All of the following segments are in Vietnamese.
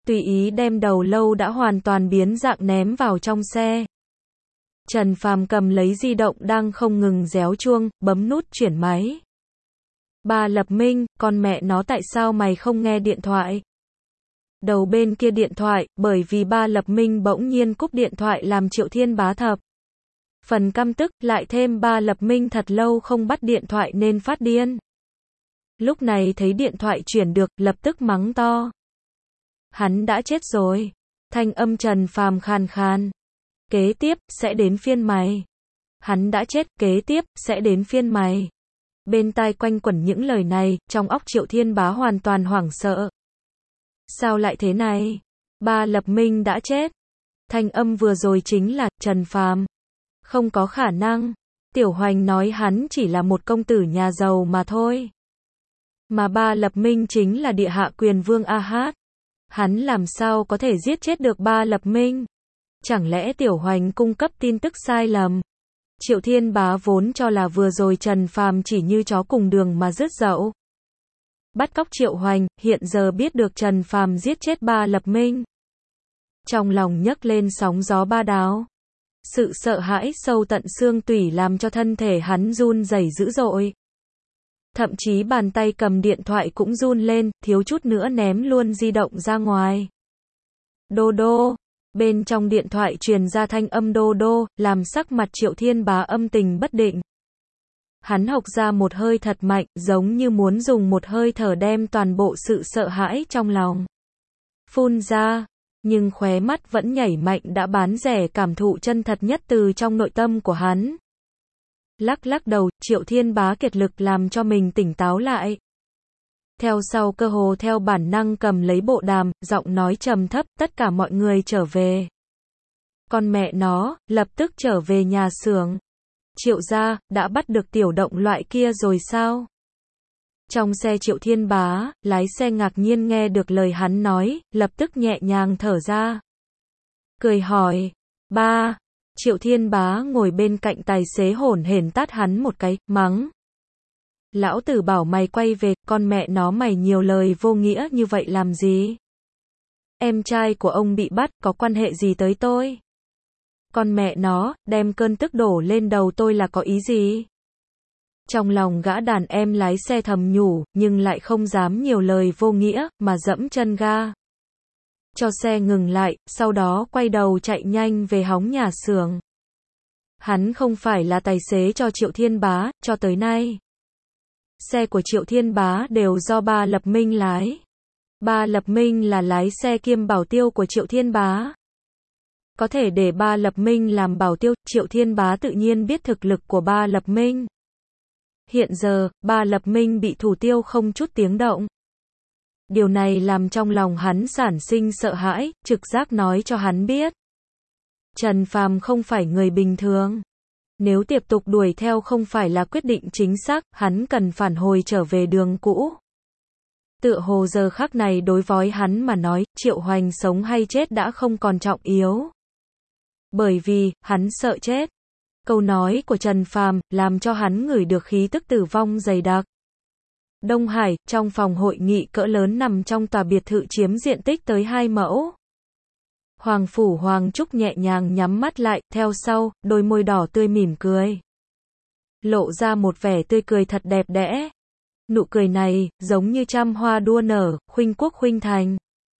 tùy ý đem đầu lâu đã hoàn toàn biến dạng ném vào trong xe. Trần Phàm cầm lấy di động đang không ngừng réo chuông, bấm nút chuyển máy. Ba Lập Minh, con mẹ nó tại sao mày không nghe điện thoại? Đầu bên kia điện thoại, bởi vì ba Lập Minh bỗng nhiên cúp điện thoại làm Triệu Thiên Bá thập phần căm tức, lại thêm ba Lập Minh thật lâu không bắt điện thoại nên phát điên. Lúc này thấy điện thoại chuyển được, lập tức mắng to. Hắn đã chết rồi. Thanh âm Trần Phàm khàn khàn. Kế tiếp, sẽ đến phiên mày. Hắn đã chết, kế tiếp, sẽ đến phiên mày. Bên tai quanh quẩn những lời này, trong óc Triệu Thiên Bá hoàn toàn hoảng sợ. Sao lại thế này? Ba Lập Minh đã chết. Thanh âm vừa rồi chính là Trần Phàm. Không có khả năng. Tiểu Hoành nói hắn chỉ là một công tử nhà giàu mà thôi. Mà ba Lập Minh chính là địa hạ quyền vương A Hát. Hắn làm sao có thể giết chết được ba Lập Minh? Chẳng lẽ Tiểu Hoành cung cấp tin tức sai lầm? Triệu Thiên Bá vốn cho là vừa rồi Trần Phàm chỉ như chó cùng đường mà rứt dậu. Bắt cóc Triệu Hoành, hiện giờ biết được Trần Phàm giết chết ba Lập Minh. Trong lòng nhấc lên sóng gió ba đáo. Sự sợ hãi sâu tận xương tủy làm cho thân thể hắn run rẩy dữ dội. Thậm chí bàn tay cầm điện thoại cũng run lên, thiếu chút nữa ném luôn di động ra ngoài. Đô đô. Bên trong điện thoại truyền ra thanh âm đô đô, làm sắc mặt Triệu Thiên Bá âm tình bất định. Hắn hộc ra một hơi thật mạnh, giống như muốn dùng một hơi thở đem toàn bộ sự sợ hãi trong lòng phun ra, nhưng khóe mắt vẫn nhảy mạnh đã bán rẻ cảm thụ chân thật nhất từ trong nội tâm của hắn. Lắc lắc đầu, Triệu Thiên Bá kiệt lực làm cho mình tỉnh táo lại. Theo sau cơ hồ theo bản năng cầm lấy bộ đàm, giọng nói trầm thấp, tất cả mọi người trở về. Con mẹ nó, lập tức trở về nhà xưởng. Triệu gia, đã bắt được tiểu động loại kia rồi sao? Trong xe Triệu Thiên Bá, lái xe ngạc nhiên nghe được lời hắn nói, lập tức nhẹ nhàng thở ra. Cười hỏi, ba. Triệu Thiên Bá ngồi bên cạnh tài xế hổn hển tát hắn một cái, mắng. Lão tử bảo mày quay về, con mẹ nó mày nhiều lời vô nghĩa như vậy làm gì? Em trai của ông bị bắt, có quan hệ gì tới tôi? Con mẹ nó, đem cơn tức đổ lên đầu tôi là có ý gì? Trong lòng gã đàn em lái xe thầm nhủ, nhưng lại không dám nhiều lời vô nghĩa, mà dẫm chân ga. Cho xe ngừng lại, sau đó quay đầu chạy nhanh về hóng nhà xưởng. Hắn không phải là tài xế cho Triệu Thiên Bá, cho tới nay. Xe của Triệu Thiên Bá đều do ba Lập Minh lái. Ba Lập Minh là lái xe kiêm bảo tiêu của Triệu Thiên Bá. Có thể để ba Lập Minh làm bảo tiêu, Triệu Thiên Bá tự nhiên biết thực lực của ba Lập Minh. Hiện giờ, ba Lập Minh bị thủ tiêu không chút tiếng động. Điều này làm trong lòng hắn sản sinh sợ hãi, trực giác nói cho hắn biết. Trần Phàm không phải người bình thường. Nếu tiếp tục đuổi theo không phải là quyết định chính xác, hắn cần phản hồi trở về đường cũ. Tựa hồ giờ khắc này đối với hắn mà nói, Triệu Hoành sống hay chết đã không còn trọng yếu. Bởi vì, hắn sợ chết. Câu nói của Trần Phàm làm cho hắn ngửi được khí tức tử vong dày đặc. Đông Hải, trong phòng hội nghị cỡ lớn nằm trong tòa biệt thự chiếm diện tích tới 2 mẫu. Hoàng Phủ Hoàng Trúc nhẹ nhàng nhắm mắt lại, theo sau, đôi môi đỏ tươi mỉm cười. Lộ ra một vẻ tươi cười thật đẹp đẽ. Nụ cười này, giống như trăm hoa đua nở, khuynh quốc khuynh thành.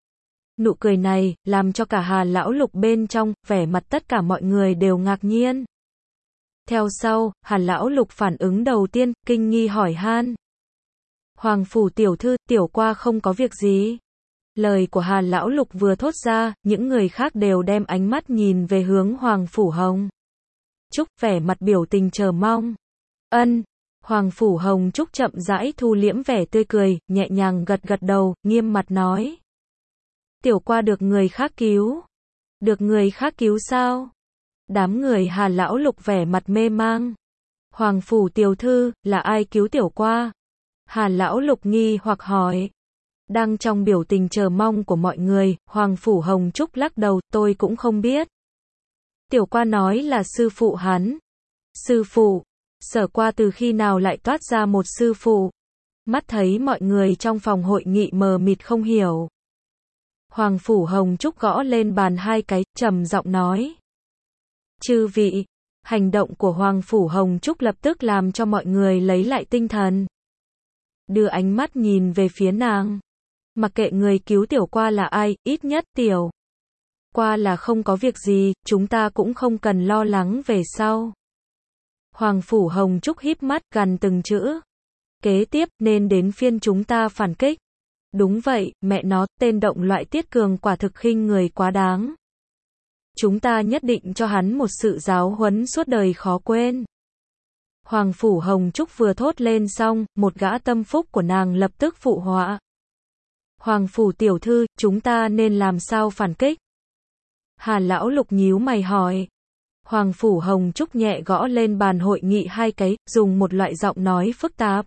Nụ cười này, làm cho cả Hà Lão Lục bên trong, vẻ mặt tất cả mọi người đều ngạc nhiên. Theo sau, Hà Lão Lục phản ứng đầu tiên, kinh nghi hỏi han. Hoàng Phủ tiểu thư, tiểu qua không có việc gì. Lời của Hà Lão Lục vừa thốt ra, những người khác đều đem ánh mắt nhìn về hướng Hoàng Phủ Hồng Trúc, vẻ mặt biểu tình chờ mong. Ân. Hoàng Phủ Hồng Trúc chậm rãi thu liễm vẻ tươi cười, nhẹ nhàng gật gật đầu, nghiêm mặt nói. Tiểu qua được người khác cứu. Được người khác cứu sao? Đám người Hà Lão Lục vẻ mặt mê mang. Hoàng Phủ tiểu thư, là ai cứu tiểu qua? Hà Lão Lục nghi hoặc hỏi. Đang trong biểu tình chờ mong của mọi người, Hoàng Phủ Hồng Trúc lắc đầu, tôi cũng không biết. Tiểu qua nói là sư phụ hắn. Sư phụ? Sở qua từ khi nào lại toát ra một sư phụ? Mắt thấy mọi người trong phòng hội nghị mờ mịt không hiểu. Hoàng Phủ Hồng Trúc gõ lên bàn hai cái, trầm giọng nói. Chư vị, hành động của Hoàng Phủ Hồng Trúc lập tức làm cho mọi người lấy lại tinh thần. Đưa ánh mắt nhìn về phía nàng. Mặc kệ người cứu tiểu qua là ai, ít nhất tiểu qua là không có việc gì, chúng ta cũng không cần lo lắng về sau. Hoàng Phủ Hồng Trúc híp mắt gằn từng chữ. Kế tiếp, nên đến phiên chúng ta phản kích. Đúng vậy, mẹ nó, tên động loại Tiết Cường quả thực khinh người quá đáng. Chúng ta nhất định cho hắn một sự giáo huấn suốt đời khó quên. Hoàng Phủ Hồng Trúc vừa thốt lên xong, một gã tâm phúc của nàng lập tức phụ họa. Hoàng Phủ tiểu thư, chúng ta nên làm sao phản kích? Hà Lão Lục nhíu mày hỏi. Hoàng Phủ Hồng Trúc nhẹ gõ lên bàn hội nghị hai cái, dùng một loại giọng nói phức tạp.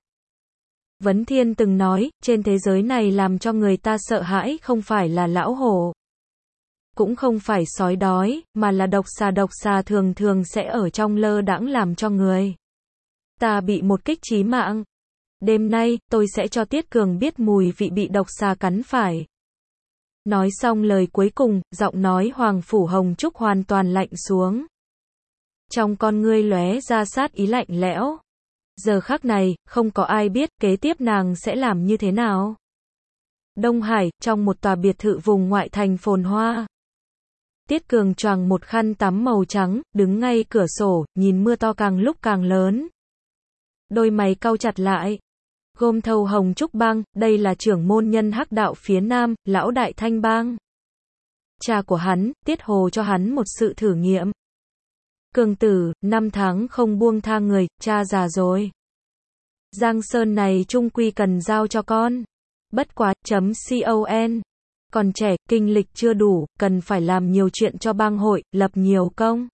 Vấn Thiên từng nói, trên thế giới này làm cho người ta sợ hãi không phải là lão hổ, cũng không phải sói đói, mà là độc xà thường thường sẽ ở trong lơ đãng làm cho người ta bị một kích chí mạng. Đêm nay, tôi sẽ cho Tiết Cường biết mùi vị bị độc xà cắn phải. Nói xong lời cuối cùng, giọng nói Hoàng Phủ Hồng Trúc hoàn toàn lạnh xuống. Trong con ngươi lóe ra sát ý lạnh lẽo. Giờ khắc này, không có ai biết kế tiếp nàng sẽ làm như thế nào. Đông Hải, trong một tòa biệt thự vùng ngoại thành phồn hoa. Tiết Cường choàng một khăn tắm màu trắng, đứng ngay cửa sổ, nhìn mưa to càng lúc càng lớn. Đôi mày cau chặt lại. Gom thâu Hồng Trúc Bang, đây là trưởng môn nhân Hắc đạo phía Nam, lão đại Thanh Bang. Cha của hắn, Tiết Hồ cho hắn một sự thử nghiệm. Cường tử, 5 tháng không buông tha người, cha già rồi. Giang Sơn này trung quy cần giao cho con. Bất quá, .con. Còn trẻ, kinh lịch chưa đủ, cần phải làm nhiều chuyện cho bang hội, lập nhiều công.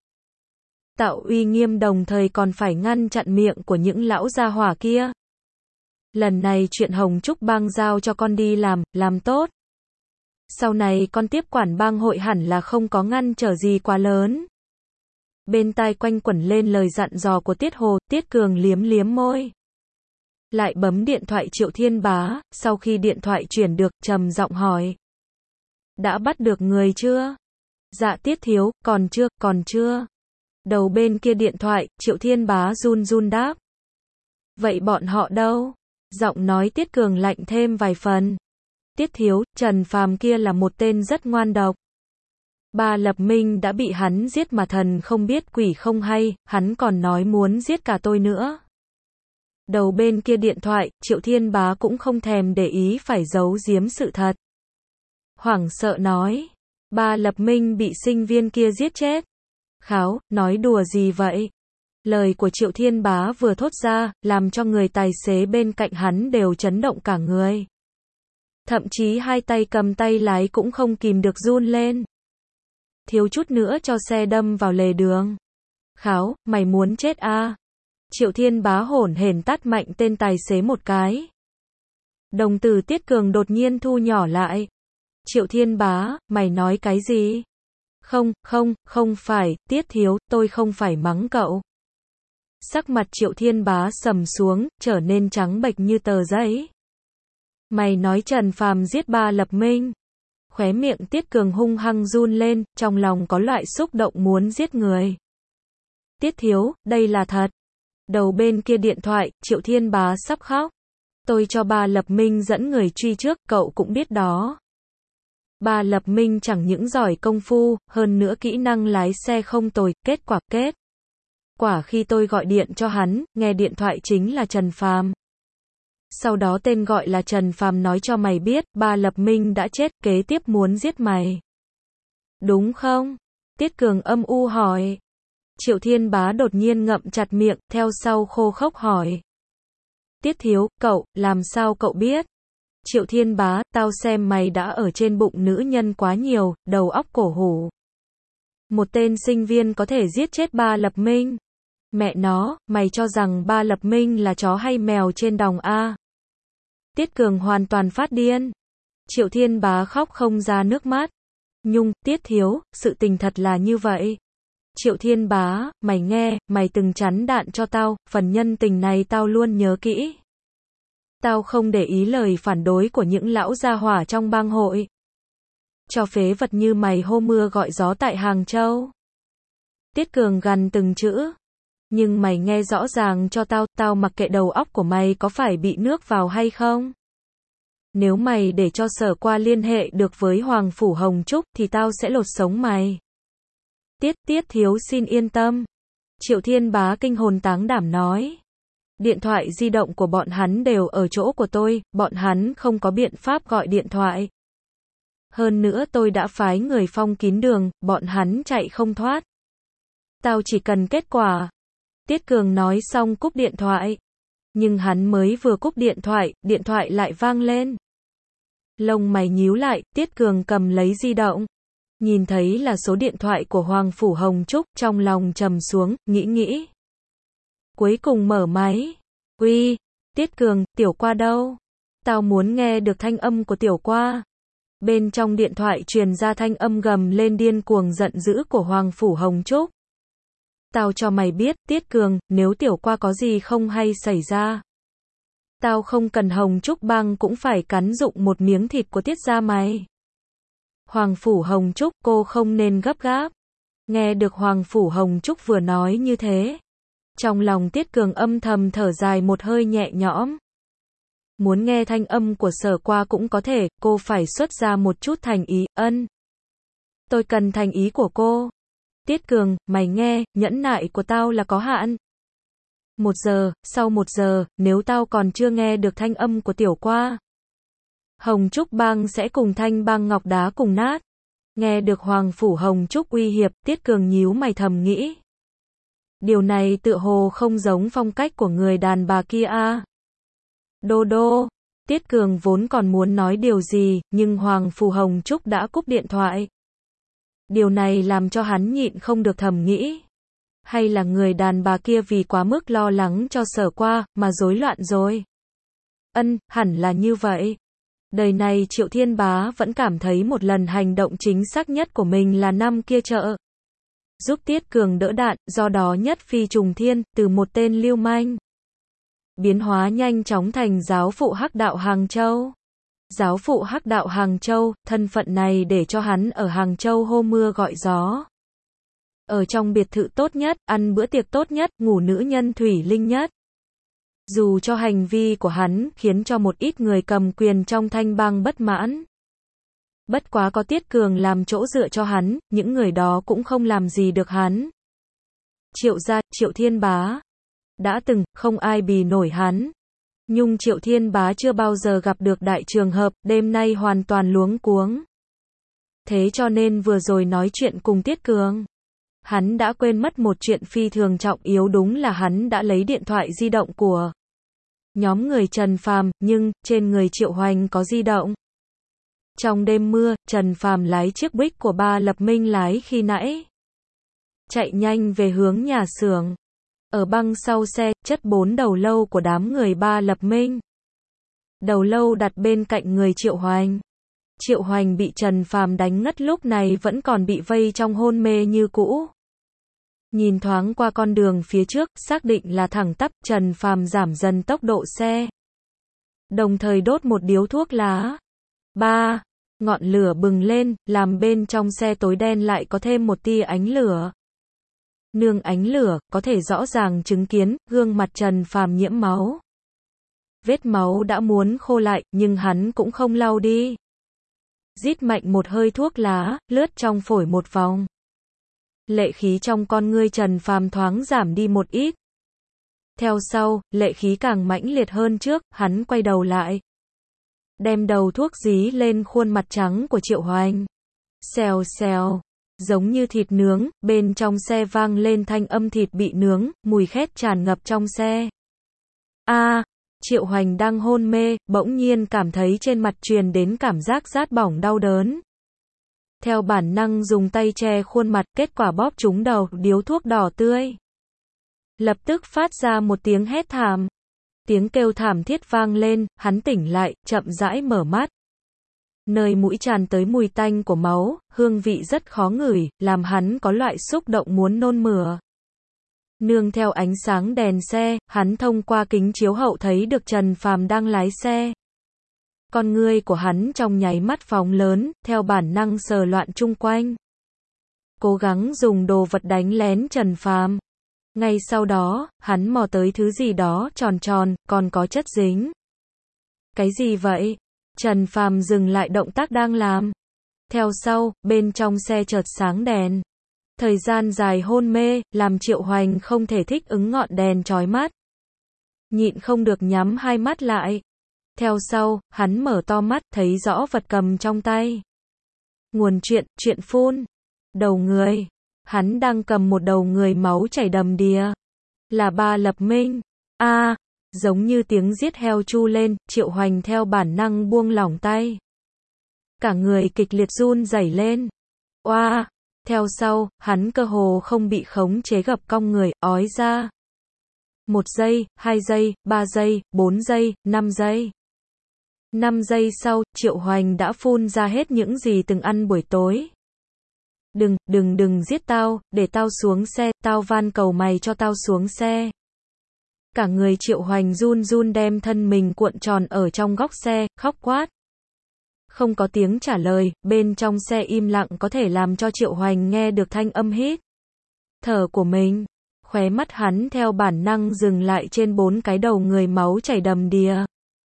Tạo uy nghiêm đồng thời còn phải ngăn chặn miệng của những lão gia hỏa kia. Lần này chuyện Hồng Trúc Bang giao cho con đi làm tốt. Sau này con tiếp quản bang hội hẳn là không có ngăn trở gì quá lớn. Bên tai quanh quẩn lên lời dặn dò của Tiết Hồ, Tiết Cường liếm liếm môi. Lại bấm điện thoại Triệu Thiên Bá, sau khi điện thoại chuyển được, trầm giọng hỏi. Đã bắt được người chưa? Dạ Tiết thiếu, còn chưa. Đầu bên kia điện thoại, Triệu Thiên Bá run run đáp. Vậy bọn họ đâu? Giọng nói Tiết Cường lạnh thêm vài phần. Tiết thiếu, Trần Phàm kia là một tên rất ngoan độc. Ba Lập Minh đã bị hắn giết mà thần không biết quỷ không hay, hắn còn nói muốn giết cả tôi nữa. Đầu bên kia điện thoại, Triệu Thiên Bá cũng không thèm để ý phải giấu giếm sự thật. Hoảng sợ nói, Ba Lập Minh bị sinh viên kia giết chết. Kháo, nói đùa gì vậy? Lời của Triệu Thiên Bá vừa thốt ra, làm cho người tài xế bên cạnh hắn đều chấn động cả người. Thậm chí hai tay cầm tay lái cũng không kìm được run lên. Thiếu chút nữa cho xe đâm vào lề đường. Kháo, mày muốn chết à? Triệu Thiên Bá hổn hển tát mạnh tên tài xế một cái. Đồng tử Tiết Cường đột nhiên thu nhỏ lại. Triệu Thiên Bá, mày nói cái gì? Không phải, Tiết thiếu, tôi không phải mắng cậu. Sắc mặt Triệu Thiên Bá sầm xuống, trở nên trắng bệch như tờ giấy. Mày nói Trần Phàm giết Ba Lập Minh. Khóe miệng Tiết Cường hung hăng run lên, trong lòng có loại xúc động muốn giết người. Tiết thiếu, đây là thật. Đầu bên kia điện thoại, Triệu Thiên Bá sắp khóc. Tôi cho Ba Lập Minh dẫn người truy trước, cậu cũng biết đó. Ba Lập Minh chẳng những giỏi công phu, hơn nữa kỹ năng lái xe không tồi, kết quả khi tôi gọi điện cho hắn, nghe điện thoại chính là Trần Phàm. Sau đó tên gọi là Trần Phàm nói cho mày biết, Ba Lập Minh đã chết, kế tiếp muốn giết mày. Đúng không? Tiết Cường âm u hỏi. Triệu Thiên Bá đột nhiên ngậm chặt miệng, theo sau khô khốc hỏi. Tiết thiếu, cậu, làm sao cậu biết? Triệu Thiên Bá, tao xem mày đã ở trên bụng nữ nhân quá nhiều, đầu óc cổ hủ. Một tên sinh viên có thể giết chết Ba Lập Minh. Mẹ nó, mày cho rằng Ba Lập Minh là chó hay mèo trên đồng A? Tiết Cường hoàn toàn phát điên. Triệu Thiên Bá khóc không ra nước mắt. Nhung, Tiết thiếu, sự tình thật là như vậy. Triệu Thiên Bá, mày nghe, mày từng chắn đạn cho tao, phần nhân tình này tao luôn nhớ kỹ. Tao không để ý lời phản đối của những lão gia hỏa trong bang hội. Cho phế vật như mày hô mưa gọi gió tại Hàng Châu. Tiết Cường gằn từng chữ. Nhưng mày nghe rõ ràng cho tao, tao mặc kệ đầu óc của mày có phải bị nước vào hay không. Nếu mày để cho Sở Qua liên hệ được với Hoàng Phủ Hồng Trúc thì tao sẽ lột sống mày. Tiết thiếu xin yên tâm. Triệu Thiên Bá kinh hồn táng đảm nói. Điện thoại di động của bọn hắn đều ở chỗ của tôi, bọn hắn không có biện pháp gọi điện thoại. Hơn nữa tôi đã phái người phong kín đường, bọn hắn chạy không thoát. Tao chỉ cần kết quả. Tiết Cường nói xong cúp điện thoại. Nhưng hắn mới vừa cúp điện thoại lại vang lên. Lông mày nhíu lại, Tiết Cường cầm lấy di động. Nhìn thấy là số điện thoại của Hoàng Phủ Hồng Trúc, trong lòng trầm xuống, nghĩ. Cuối cùng mở máy. Uy, Tiết Cường, Tiểu Qua đâu? Tao muốn nghe được thanh âm của Tiểu Qua. Bên trong điện thoại truyền ra thanh âm gầm lên điên cuồng giận dữ của Hoàng Phủ Hồng Trúc. Tao cho mày biết, Tiết Cường, nếu Tiểu Qua có gì không hay xảy ra. Tao không cần Hồng Trúc băng cũng phải cắn rụng một miếng thịt của Tiết gia mày. Hoàng Phủ Hồng Trúc, cô không nên gấp gáp. Nghe được Hoàng Phủ Hồng Trúc vừa nói như thế. Trong lòng Tiết Cường âm thầm thở dài một hơi nhẹ nhõm. Muốn nghe thanh âm của Sở Qua cũng có thể, cô phải xuất ra một chút thành ý, Tôi cần thành ý của cô. Tiết Cường, mày nghe, nhẫn nại của tao là có hạn. 1 giờ, sau 1 giờ, nếu tao còn chưa nghe được thanh âm của Tiểu Qua. Hồng Trúc bang sẽ cùng Thanh bang Ngọc Đá cùng nát. Nghe được Hoàng Phủ Hồng Trúc uy hiếp, Tiết Cường nhíu mày thầm nghĩ. Điều này tựa hồ không giống phong cách của người đàn bà kia a. Đô, Tiết Cường vốn còn muốn nói điều gì, nhưng Hoàng Phủ Hồng Trúc đã cúp điện thoại. Điều này làm cho hắn nhịn không được thầm nghĩ. Hay là người đàn bà kia vì quá mức lo lắng cho Sở Qua, mà rối loạn rồi. Hẳn là như vậy. Đời này Triệu Thiên Bá vẫn cảm thấy một lần hành động chính xác nhất của mình là năm kia chợ. Giúp Tiết Cường đỡ đạn, do đó nhất phi trùng thiên, từ một tên lưu manh. Biến hóa nhanh chóng thành giáo phụ Hắc Đạo Hàng Châu. Giáo phụ Hắc Đạo Hàng Châu, thân phận này để cho hắn ở Hàng Châu hô mưa gọi gió. Ở trong biệt thự tốt nhất, ăn bữa tiệc tốt nhất, ngủ nữ nhân thủy linh nhất. Dù cho hành vi của hắn khiến cho một ít người cầm quyền trong Thanh bang bất mãn. Bất quá có Tiết Cường làm chỗ dựa cho hắn, những người đó cũng không làm gì được hắn. Triệu gia, Triệu Thiên Bá. Đã từng, không ai bì nổi hắn. Nhưng Triệu Thiên Bá chưa bao giờ gặp được đại trường hợp, đêm nay hoàn toàn luống cuống. Thế cho nên vừa rồi nói chuyện cùng Tiết Cường. Hắn đã quên mất một chuyện phi thường trọng yếu, đúng là hắn đã lấy điện thoại di động của nhóm người Trần Phàm, nhưng trên người Triệu Hoành có di động. Trong đêm mưa, Trần Phàm lái chiếc Buick của Ba Lập Minh lái khi nãy. Chạy nhanh về hướng nhà xưởng. Ở băng sau xe, chất 4 đầu lâu của đám người Ba Lập Minh. Đầu lâu đặt bên cạnh người Triệu Hoành. Triệu Hoành bị Trần Phàm đánh ngất, lúc này vẫn còn bị vây trong hôn mê như cũ. Nhìn thoáng qua con đường phía trước, xác định là thẳng tắp, Trần Phàm giảm dần tốc độ xe. Đồng thời đốt một điếu thuốc lá. Ngọn lửa bừng lên, làm bên trong xe tối đen lại có thêm một tia ánh lửa. Nương ánh lửa, có thể rõ ràng chứng kiến, gương mặt Trần Phàm nhiễm máu. Vết máu đã muốn khô lại, nhưng hắn cũng không lau đi. Rít mạnh một hơi thuốc lá, lướt trong phổi một vòng. Lệ khí trong con ngươi Trần Phàm thoáng giảm đi một ít. Theo sau, lệ khí càng mãnh liệt hơn trước, hắn quay đầu lại. Đem đầu thuốc dí lên khuôn mặt trắng của Triệu Hoành. Xèo xèo, giống như thịt nướng, bên trong xe vang lên thanh âm thịt bị nướng, mùi khét tràn ngập trong xe. Triệu Hoành đang hôn mê, bỗng nhiên cảm thấy trên mặt truyền đến cảm giác rát bỏng đau đớn. Theo bản năng dùng tay che khuôn mặt, kết quả bóp trúng đầu điếu thuốc đỏ tươi. Lập tức phát ra một tiếng hét thảm. Tiếng kêu thảm thiết vang lên, hắn tỉnh lại, chậm rãi mở mắt. Nơi mũi tràn tới mùi tanh của máu, hương vị rất khó ngửi, làm hắn có loại xúc động muốn nôn mửa. Nương theo ánh sáng đèn xe, hắn thông qua kính chiếu hậu thấy được Trần Phàm đang lái xe. Con ngươi của hắn trong nháy mắt phóng lớn, theo bản năng sờ loạn chung quanh. Cố gắng dùng đồ vật đánh lén Trần Phàm. Ngay sau đó, hắn mò tới thứ gì đó tròn tròn, còn có chất dính. Cái gì vậy? Trần Phàm dừng lại động tác đang làm. Theo sau, bên trong xe chợt sáng đèn. Thời gian dài hôn mê, làm Triệu Hoành không thể thích ứng ngọn đèn chói mắt. Nhịn không được nhắm hai mắt lại. Theo sau, hắn mở to mắt, thấy rõ vật cầm trong tay. Nguồn chuyện phun. Đầu người. Hắn đang cầm một đầu người máu chảy đầm đìa. Là Ba Lập Minh. Giống như tiếng giết heo chu lên, Triệu Hoành theo bản năng buông lỏng tay. Cả người kịch liệt run rẩy lên. Theo sau, hắn cơ hồ không bị khống chế gập cong người, ói ra. 1 giây, 2 giây, 3 giây, 4 giây, 5 giây. 5 giây sau, Triệu Hoành đã phun ra hết những gì từng ăn buổi tối. Đừng giết tao, để tao xuống xe, tao van cầu mày cho tao xuống xe. Cả người Triệu Hoành run run đem thân mình cuộn tròn ở trong góc xe, khóc quát. Không có tiếng trả lời, bên trong xe im lặng có thể làm cho Triệu Hoành nghe được thanh âm hít thở của mình. Khóe mắt hắn theo bản năng dừng lại trên 4 cái đầu người máu chảy đầm đìa.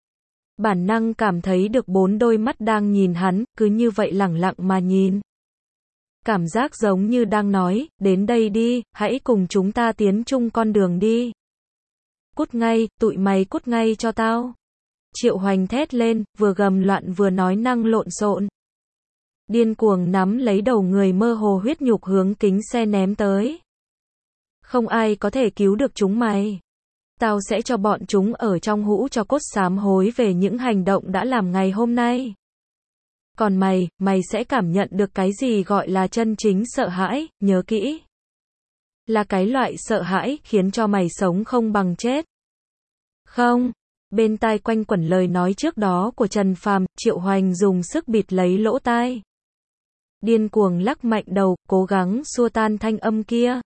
Bản năng cảm thấy được 4 đôi mắt đang nhìn hắn, cứ như vậy lẳng lặng mà nhìn. Cảm giác giống như đang nói, đến đây đi, hãy cùng chúng ta tiến chung con đường đi. Cút ngay, tụi mày cút ngay cho tao. Triệu Hoành thét lên, vừa gầm loạn vừa nói năng lộn xộn. Điên cuồng nắm lấy đầu người mơ hồ huyết nhục hướng kính xe ném tới. Không ai có thể cứu được chúng mày. Tao sẽ cho bọn chúng ở trong hũ cho cốt sám hối về những hành động đã làm ngày hôm nay. Còn mày sẽ cảm nhận được cái gì gọi là chân chính sợ hãi, nhớ kỹ. Là cái loại sợ hãi khiến cho mày sống không bằng chết. Không. Bên tai quanh quẩn lời nói trước đó của Trần Phàm, Triệu Hoành dùng sức bịt lấy lỗ tai. Điên cuồng lắc mạnh đầu, cố gắng xua tan thanh âm kia.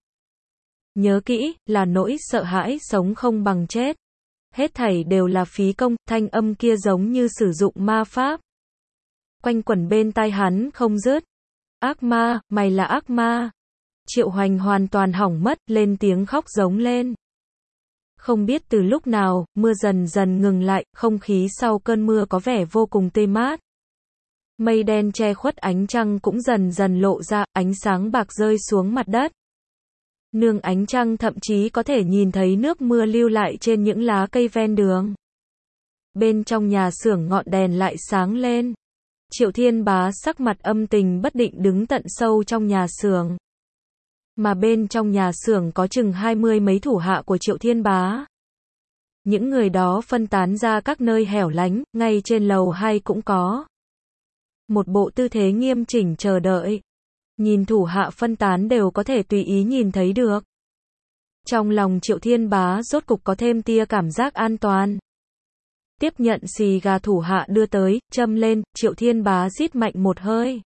Nhớ kỹ, là nỗi sợ hãi sống không bằng chết. Hết thảy đều là phí công, thanh âm kia giống như sử dụng ma pháp. Quanh quẩn bên tai hắn không dứt. Ác ma, mày là ác ma. Triệu Hoành hoàn toàn hỏng mất, lên tiếng khóc giống lên. Không biết từ lúc nào, mưa dần dần ngừng lại, không khí sau cơn mưa có vẻ vô cùng tươi mát. Mây đen che khuất ánh trăng cũng dần dần lộ ra, ánh sáng bạc rơi xuống mặt đất. Nương ánh trăng thậm chí có thể nhìn thấy nước mưa lưu lại trên những lá cây ven đường. Bên trong nhà xưởng ngọn đèn lại sáng lên. Triệu Thiên Bá sắc mặt âm tình bất định đứng tận sâu trong nhà xưởng. Mà bên trong nhà xưởng có chừng 20 mấy thủ hạ của Triệu Thiên Bá. Những người đó phân tán ra các nơi hẻo lánh, ngay trên lầu 2 cũng có. Một bộ tư thế nghiêm chỉnh chờ đợi. Nhìn thủ hạ phân tán đều có thể tùy ý nhìn thấy được. Trong lòng Triệu Thiên Bá rốt cục có thêm tia cảm giác an toàn. Tiếp nhận xì gà thủ hạ đưa tới, châm lên, Triệu Thiên Bá rít mạnh một hơi.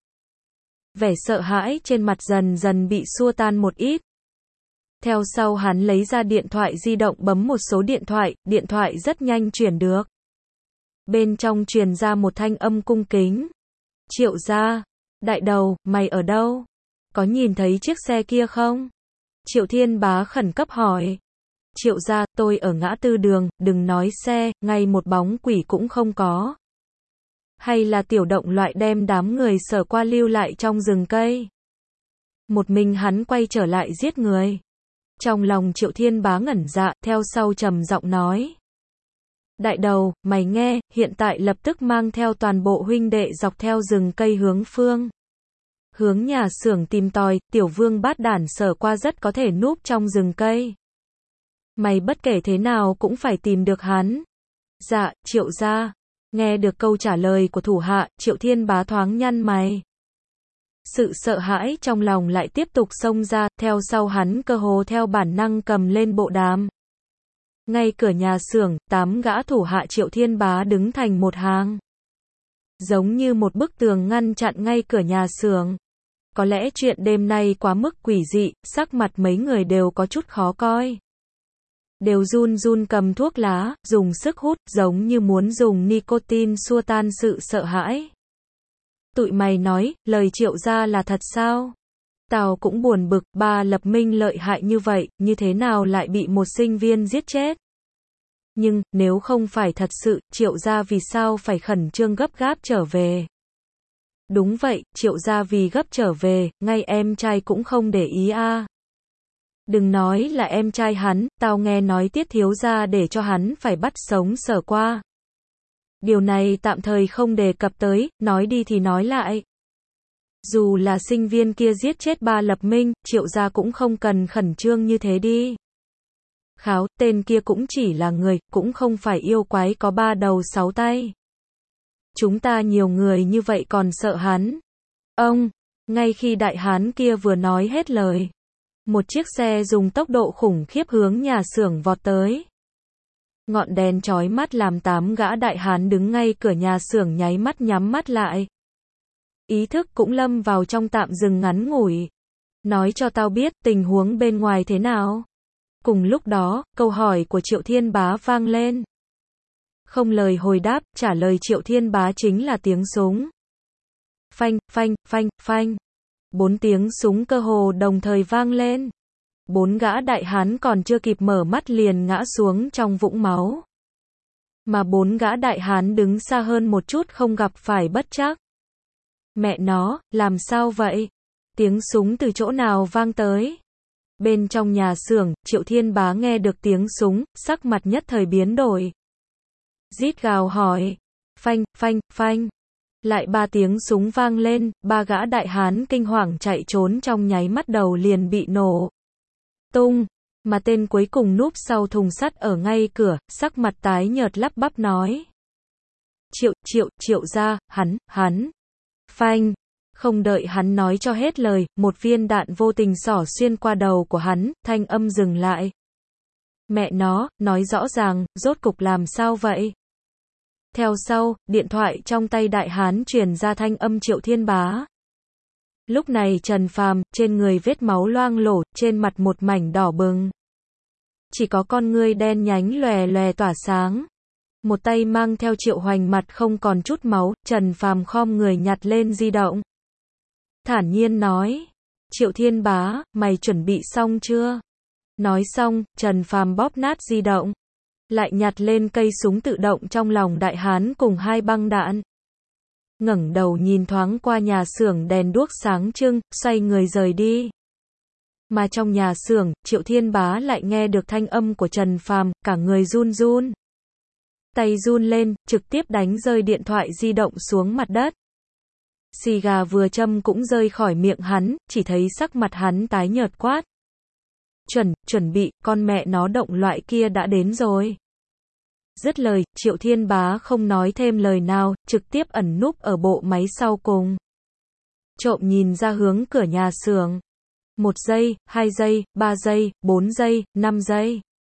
Vẻ sợ hãi trên mặt dần dần bị xua tan một ít. Theo sau hắn lấy ra điện thoại di động bấm một số điện thoại rất nhanh chuyển được. Bên trong truyền ra một thanh âm cung kính. Triệu gia, đại đầu, mày ở đâu? Có nhìn thấy chiếc xe kia không? Triệu Thiên Bá khẩn cấp hỏi. Triệu gia, tôi ở ngã tư đường, đừng nói xe, ngay một bóng quỷ cũng không có. Hay là tiểu động loại đem đám người sở qua lưu lại trong rừng cây? Một mình hắn quay trở lại giết người. Trong lòng Triệu Thiên Bá ngẩn dạ, theo sau trầm giọng nói. Đại đầu, mày nghe, hiện tại lập tức mang theo toàn bộ huynh đệ dọc theo rừng cây hướng nhà xưởng tìm tòi, tiểu vương bát đản sở qua rất có thể núp trong rừng cây. Mày bất kể thế nào cũng phải tìm được hắn. Dạ, Triệu gia. Nghe được câu trả lời của thủ hạ, Triệu Thiên Bá thoáng nhăn mày. Sự sợ hãi trong lòng lại tiếp tục xông ra, theo sau hắn cơ hồ theo bản năng cầm lên bộ đàm. Ngay cửa nhà xưởng, 8 gã thủ hạ Triệu Thiên Bá đứng thành một hàng. Giống như một bức tường ngăn chặn ngay cửa nhà xưởng. Có lẽ chuyện đêm nay quá mức quỷ dị, sắc mặt mấy người đều có chút khó coi. đều run run cầm thuốc lá, dùng sức hút, giống như muốn dùng nicotine xua tan sự sợ hãi. Tụi mày nói, lời Triệu gia là thật sao? Tao cũng buồn bực, ba Lập Minh lợi hại như vậy, như thế nào lại bị một sinh viên giết chết? Nhưng, nếu không phải thật sự, Triệu gia vì sao phải khẩn trương gấp gáp trở về? Đúng vậy, Triệu gia vì gấp trở về, ngay em trai cũng không để ý a. Đừng nói là em trai hắn, tao nghe nói Tiết thiếu gia để cho hắn phải bắt sống Sở Qua. Điều này tạm thời không đề cập tới, nói đi thì nói lại. Dù là sinh viên kia giết chết ba Lập Minh, Triệu gia cũng không cần khẩn trương như thế đi. Kháo, tên kia cũng chỉ là người, cũng không phải yêu quái có ba đầu sáu tay. Chúng ta nhiều người như vậy còn sợ hắn. Ông, ngay khi đại hán kia vừa nói hết lời, một chiếc xe dùng tốc độ khủng khiếp hướng nhà xưởng vọt tới. Ngọn đèn chói mắt làm 8 gã đại hán đứng ngay cửa nhà xưởng nháy mắt nhắm mắt lại. Ý thức cũng lâm vào trong tạm dừng ngắn ngủi. Nói cho tao biết tình huống bên ngoài thế nào. Cùng lúc đó, câu hỏi của Triệu Thiên Bá vang lên. Không lời hồi đáp, trả lời Triệu Thiên Bá chính là tiếng súng. Phanh, phanh, phanh, phanh. 4 tiếng súng cơ hồ đồng thời vang lên. 4 gã đại hán còn chưa kịp mở mắt liền ngã xuống trong vũng máu. Mà 4 gã đại hán đứng xa hơn một chút không gặp phải bất trắc. Mẹ nó, làm sao vậy? Tiếng súng từ chỗ nào vang tới? Bên trong nhà xưởng, Triệu Thiên Bá nghe được tiếng súng, sắc mặt nhất thời biến đổi. Rít gào hỏi. Phanh, phanh, phanh. Lại 3 tiếng súng vang lên, 3 gã đại hán kinh hoàng chạy trốn trong nháy mắt đầu liền bị nổ tung, mà tên cuối cùng núp sau thùng sắt ở ngay cửa, sắc mặt tái nhợt lắp bắp nói. Triệu gia, hắn. Phanh. Không đợi hắn nói cho hết lời, một viên đạn vô tình xỏ xuyên qua đầu của hắn, thanh âm dừng lại. Mẹ nó, nói rõ ràng, rốt cục làm sao vậy? Theo sau, điện thoại trong tay đại hán truyền ra thanh âm Triệu Thiên Bá. Lúc này Trần Phàm, trên người vết máu loang lổ, trên mặt một mảnh đỏ bừng. Chỉ có con ngươi đen nhánh lòe lòe tỏa sáng. Một tay mang theo Triệu Hoành mặt không còn chút máu, Trần Phàm khom người nhặt lên di động. Thản nhiên nói, Triệu Thiên Bá, mày chuẩn bị xong chưa? Nói xong, Trần Phàm bóp nát di động. Lại nhặt lên cây súng tự động trong lòng đại hán cùng 2 băng đạn. Ngẩng đầu nhìn thoáng qua nhà xưởng đèn đuốc sáng trưng, xoay người rời đi. Mà trong nhà xưởng, Triệu Thiên Bá lại nghe được thanh âm của Trần Phàm, cả người run run. Tay run lên, trực tiếp đánh rơi điện thoại di động xuống mặt đất. Xì gà vừa châm cũng rơi khỏi miệng hắn, chỉ thấy sắc mặt hắn tái nhợt quát. Chuẩn bị, con mẹ nó động loại kia đã đến rồi. Dứt lời, Triệu Thiên Bá không nói thêm lời nào, trực tiếp ẩn núp ở bộ máy sau cùng. Trộm nhìn ra hướng cửa nhà xưởng. 1 giây, 2 giây, 3 giây, 4 giây, 5 giây.